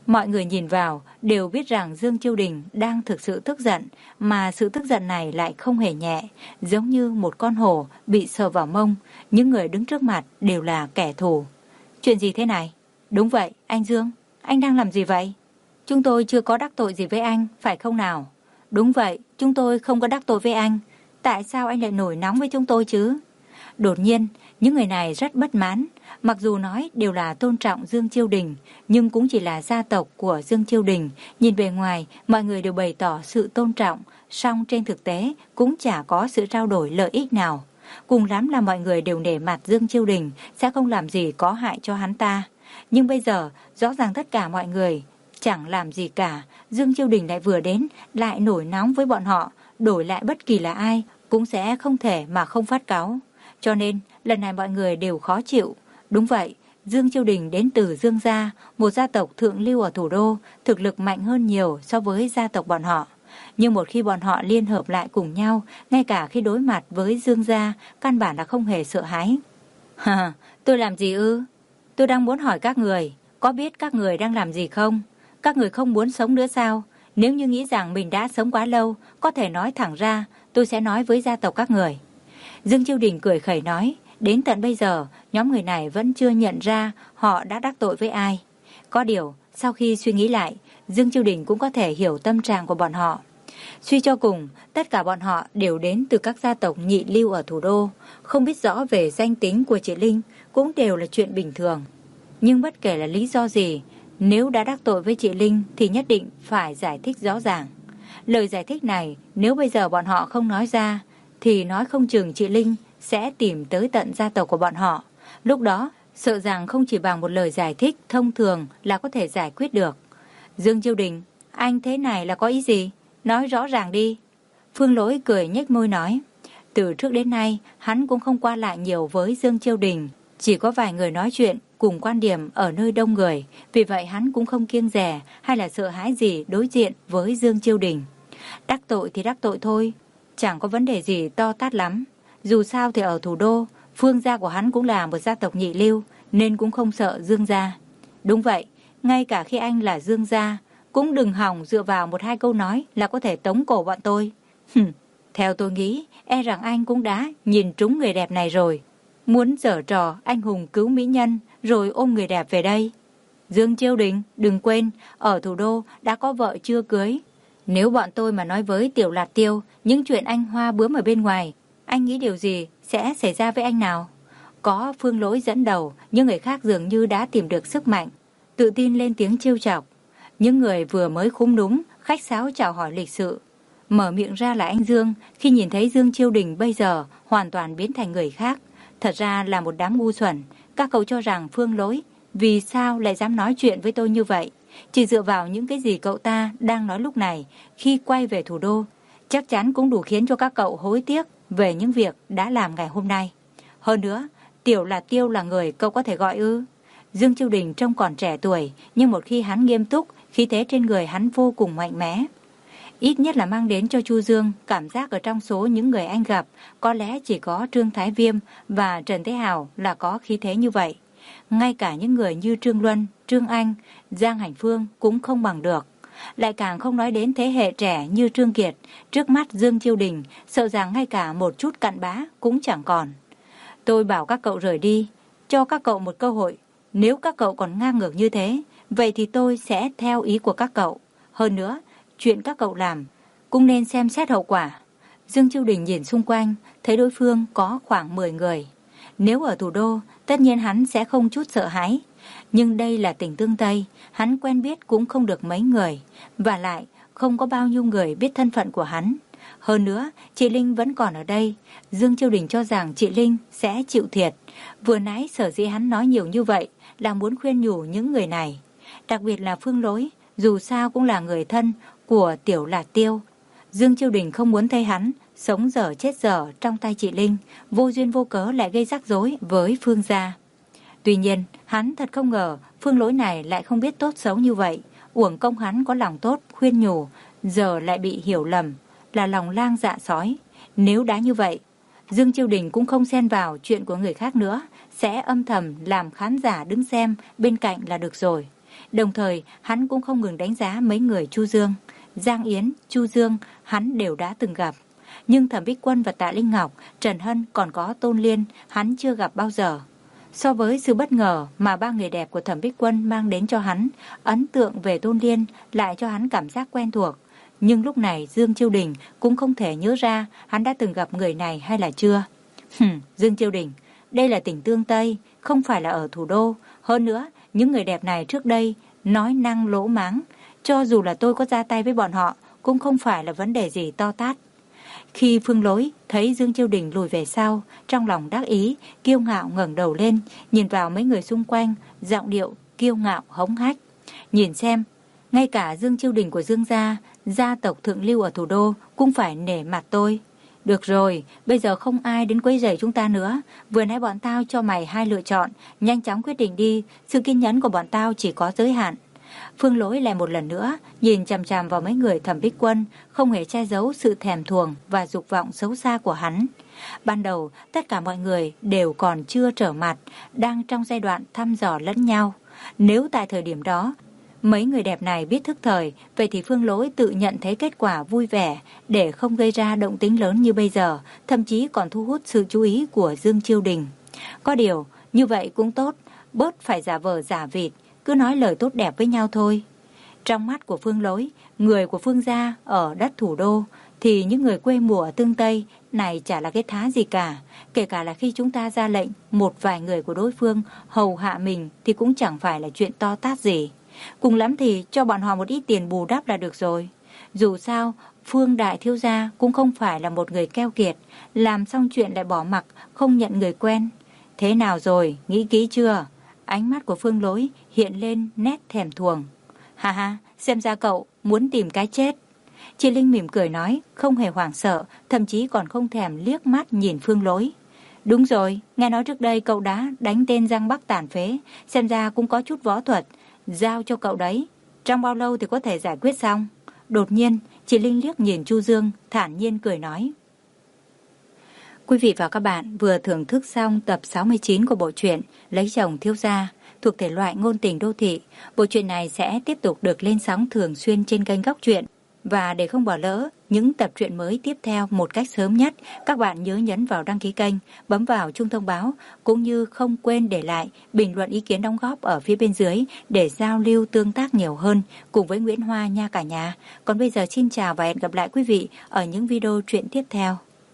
Speaker 1: Mọi người nhìn vào đều biết rằng Dương Chiêu Đình đang thực sự tức giận, mà sự tức giận này lại không hề nhẹ, giống như một con hổ bị sờ vào mông. Những người đứng trước mặt đều là kẻ thù. Chuyện gì thế này? Đúng vậy, anh Dương, anh đang làm gì vậy? Chúng tôi chưa có đắc tội gì với anh, phải không nào? Đúng vậy, chúng tôi không có đắc tội với anh. Tại sao anh lại nổi nóng với chúng tôi chứ? Đột nhiên, những người này rất bất mãn. Mặc dù nói đều là tôn trọng Dương Chiêu Đình, nhưng cũng chỉ là gia tộc của Dương Chiêu Đình. Nhìn bề ngoài, mọi người đều bày tỏ sự tôn trọng, song trên thực tế cũng chả có sự trao đổi lợi ích nào. Cùng lắm là mọi người đều nể mặt Dương Chiêu Đình sẽ không làm gì có hại cho hắn ta. Nhưng bây giờ, rõ ràng tất cả mọi người chẳng làm gì cả. Dương Chiêu Đình lại vừa đến, lại nổi nóng với bọn họ. Đổi lại bất kỳ là ai cũng sẽ không thể mà không phát cáu. Cho nên, lần này mọi người đều khó chịu. Đúng vậy, Dương Chiêu Đình đến từ Dương gia, một gia tộc thượng lưu ở thủ đô, thực lực mạnh hơn nhiều so với gia tộc bọn họ. Nhưng một khi bọn họ liên hợp lại cùng nhau, ngay cả khi đối mặt với Dương gia, căn bản là không hề sợ hãi. Hà, tôi làm gì ư? Tôi đang muốn hỏi các người, có biết các người đang làm gì không? Các người không muốn sống nữa sao? Nếu như nghĩ rằng mình đã sống quá lâu, có thể nói thẳng ra, tôi sẽ nói với gia tộc các người. Dương Chiêu Đình cười khẩy nói, đến tận bây giờ, nhóm người này vẫn chưa nhận ra họ đã đắc tội với ai. Có điều, sau khi suy nghĩ lại, Dương Chiêu Đình cũng có thể hiểu tâm trạng của bọn họ. Suy cho cùng, tất cả bọn họ đều đến từ các gia tộc nhị lưu ở thủ đô, không biết rõ về danh tính của chị Linh cũng đều là chuyện bình thường. Nhưng bất kể là lý do gì, nếu đã đắc tội với chị Linh thì nhất định phải giải thích rõ ràng. Lời giải thích này, nếu bây giờ bọn họ không nói ra, thì nói không chừng chị Linh sẽ tìm tới tận gia tộc của bọn họ. Lúc đó, sợ rằng không chỉ bằng một lời giải thích thông thường là có thể giải quyết được. Dương Chiêu Đình, anh thế này là có ý gì? Nói rõ ràng đi. Phương Lỗi cười nhếch môi nói. Từ trước đến nay, hắn cũng không qua lại nhiều với Dương Chiêu Đình. Chỉ có vài người nói chuyện cùng quan điểm ở nơi đông người. Vì vậy hắn cũng không kiêng dè hay là sợ hãi gì đối diện với Dương Chiêu Đình. Đắc tội thì đắc tội thôi, chẳng có vấn đề gì to tát lắm. Dù sao thì ở thủ đô, Phương gia của hắn cũng là một gia tộc nhị lưu, nên cũng không sợ Dương gia. Đúng vậy, ngay cả khi anh là Dương gia, cũng đừng hòng dựa vào một hai câu nói là có thể tống cổ bọn tôi. Theo tôi nghĩ, e rằng anh cũng đã nhìn trúng người đẹp này rồi. Muốn giở trò anh hùng cứu mỹ nhân rồi ôm người đẹp về đây. Dương Chiêu Đình, đừng quên, ở thủ đô đã có vợ chưa cưới. Nếu bọn tôi mà nói với Tiểu Lạt Tiêu những chuyện anh hoa bướm ở bên ngoài, anh nghĩ điều gì sẽ xảy ra với anh nào? Có Phương Lỗi dẫn đầu, nhưng người khác dường như đã tìm được sức mạnh, tự tin lên tiếng trêu chọc. Những người vừa mới khúm núm, khách sáo chào hỏi lịch sự. Mở miệng ra là anh Dương, khi nhìn thấy Dương Chiêu Đình bây giờ hoàn toàn biến thành người khác. Thật ra là một đám ngu xuẩn. Các cậu cho rằng Phương Lỗi vì sao lại dám nói chuyện với tôi như vậy? Chỉ dựa vào những cái gì cậu ta đang nói lúc này, khi quay về thủ đô, chắc chắn cũng đủ khiến cho các cậu hối tiếc về những việc đã làm ngày hôm nay. Hơn nữa, Tiểu Lạt Tiêu là người cậu có thể gọi ư? Dương Chiêu Đình trông còn trẻ tuổi, nhưng một khi hắn nghiêm túc, khí thế trên người hắn vô cùng mạnh mẽ. Ít nhất là mang đến cho Chu Dương cảm giác ở trong số những người anh gặp, có lẽ chỉ có Trương Thái Viêm và Trần Thế Hào là có khí thế như vậy. Ngay cả những người như Trương Luân, Trương Anh, Giang Hành Phương cũng không bằng được. Lại càng không nói đến thế hệ trẻ như Trương Kiệt, trước mắt Dương Chiêu Đình, sợ rằng ngay cả một chút cặn bã cũng chẳng còn. Tôi bảo các cậu rời đi, cho các cậu một cơ hội. Nếu các cậu còn ngang ngược như thế, vậy thì tôi sẽ theo ý của các cậu. Hơn nữa, chuyện các cậu làm cũng nên xem xét hậu quả. Dương Chiêu Đình nhìn xung quanh, thấy đối phương có khoảng mười người. Nếu ở thủ đô, tất nhiên hắn sẽ không chút sợ hãi. Nhưng đây là tỉnh Tương Tây, hắn quen biết cũng không được mấy người. Và lại, không có bao nhiêu người biết thân phận của hắn. Hơn nữa, chị Linh vẫn còn ở đây. Dương Chiêu Đình cho rằng chị Linh sẽ chịu thiệt. Vừa nãy sở dĩ hắn nói nhiều như vậy là muốn khuyên nhủ những người này. Đặc biệt là Phương Lỗi, dù sao cũng là người thân của Tiểu Lạt Tiêu. Dương Chiêu Đình không muốn thấy hắn sống dở chết dở trong tay chị Linh, vô duyên vô cớ lại gây rắc rối với Phương gia. Tuy nhiên, hắn thật không ngờ Phương Lỗi này lại không biết tốt xấu như vậy. Uổng công hắn có lòng tốt khuyên nhủ, giờ lại bị hiểu lầm là lòng lang dạ sói. Nếu đã như vậy, Dương Chiêu Đình cũng không xen vào chuyện của người khác nữa, sẽ âm thầm làm khán giả đứng xem bên cạnh là được rồi. Đồng thời, hắn cũng không ngừng đánh giá mấy người Chu Dương. Giang Yến, Chu Dương, hắn đều đã từng gặp. Nhưng Thẩm Bích Quân và Tạ Linh Ngọc, Trần Hân còn có Tôn Liên, hắn chưa gặp bao giờ. So với sự bất ngờ mà ba người đẹp của Thẩm Bích Quân mang đến cho hắn, ấn tượng về Tôn Liên lại cho hắn cảm giác quen thuộc. Nhưng lúc này Dương Chiêu Đình cũng không thể nhớ ra hắn đã từng gặp người này hay là chưa. Hừm, Dương Chiêu Đình, đây là tỉnh Tương Tây, không phải là ở thủ đô. Hơn nữa, những người đẹp này trước đây nói năng lỗ máng. Cho dù là tôi có ra tay với bọn họ, cũng không phải là vấn đề gì to tát. Khi Phương Lỗi thấy Dương Chiêu Đình lùi về sau, trong lòng đắc ý, kiêu ngạo ngẩng đầu lên, nhìn vào mấy người xung quanh, giọng điệu kiêu ngạo hống hách. Nhìn xem, ngay cả Dương Chiêu Đình của Dương gia, gia tộc thượng lưu ở thủ đô cũng phải nể mặt tôi. Được rồi, bây giờ không ai đến quấy rầy chúng ta nữa. Vừa nãy bọn tao cho mày hai lựa chọn, nhanh chóng quyết định đi, sự kiên nhẫn của bọn tao chỉ có giới hạn. Phương Lỗi lại một lần nữa nhìn chằm chằm vào mấy người Thẩm Bích Quân, không hề che giấu sự thèm thuồng và dục vọng xấu xa của hắn. Ban đầu, tất cả mọi người đều còn chưa trở mặt, đang trong giai đoạn thăm dò lẫn nhau. Nếu tại thời điểm đó, mấy người đẹp này biết thức thời, vậy thì Phương Lỗi tự nhận thấy kết quả vui vẻ để không gây ra động tĩnh lớn như bây giờ, thậm chí còn thu hút sự chú ý của Dương Chiêu Đình. Có điều, như vậy cũng tốt, bớt phải giả vờ giả vịt, cứ nói lời tốt đẹp với nhau thôi. Trong mắt của Phương Lỗi, người của Phương gia ở đất thủ đô, thì những người quê mùa ở Tương Tây này chả là cái thá gì cả. Kể cả là khi chúng ta ra lệnh một vài người của đối phương hầu hạ mình thì cũng chẳng phải là chuyện to tát gì. Cùng lắm thì cho bọn họ một ít tiền bù đắp là được rồi. Dù sao, Phương đại thiếu gia cũng không phải là một người keo kiệt, làm xong chuyện lại bỏ mặc, không nhận người quen. Thế nào rồi, nghĩ kỹ chưa? Ánh mắt của Phương Lỗi hiện lên nét thèm thuồng. Ha ha, xem ra cậu muốn tìm cái chết. Chị Linh mỉm cười nói, không hề hoảng sợ, thậm chí còn không thèm liếc mắt nhìn Phương Lỗi. Đúng rồi, nghe nói trước đây cậu đã đánh tên Giang Bắc tàn phế, xem ra cũng có chút võ thuật. Giao cho cậu đấy, trong bao lâu thì có thể giải quyết xong? Đột nhiên, chị Linh liếc nhìn Chu Dương, thản nhiên cười nói. Quý vị và các bạn vừa thưởng thức xong tập sáu mươi chín của bộ truyện Lấy chồng thiếu gia, thuộc thể loại ngôn tình đô thị. Bộ truyện này sẽ tiếp tục được lên sóng thường xuyên trên kênh Góc Truyện. Và để không bỏ lỡ những tập truyện mới tiếp theo một cách sớm nhất, các bạn nhớ nhấn vào đăng ký kênh, bấm vào chuông thông báo, cũng như không quên để lại bình luận ý kiến đóng góp ở phía bên dưới để giao lưu tương tác nhiều hơn cùng với Nguyễn Hoa nha cả nhà. Còn bây giờ xin chào và hẹn gặp lại quý vị ở những video truyện tiếp theo.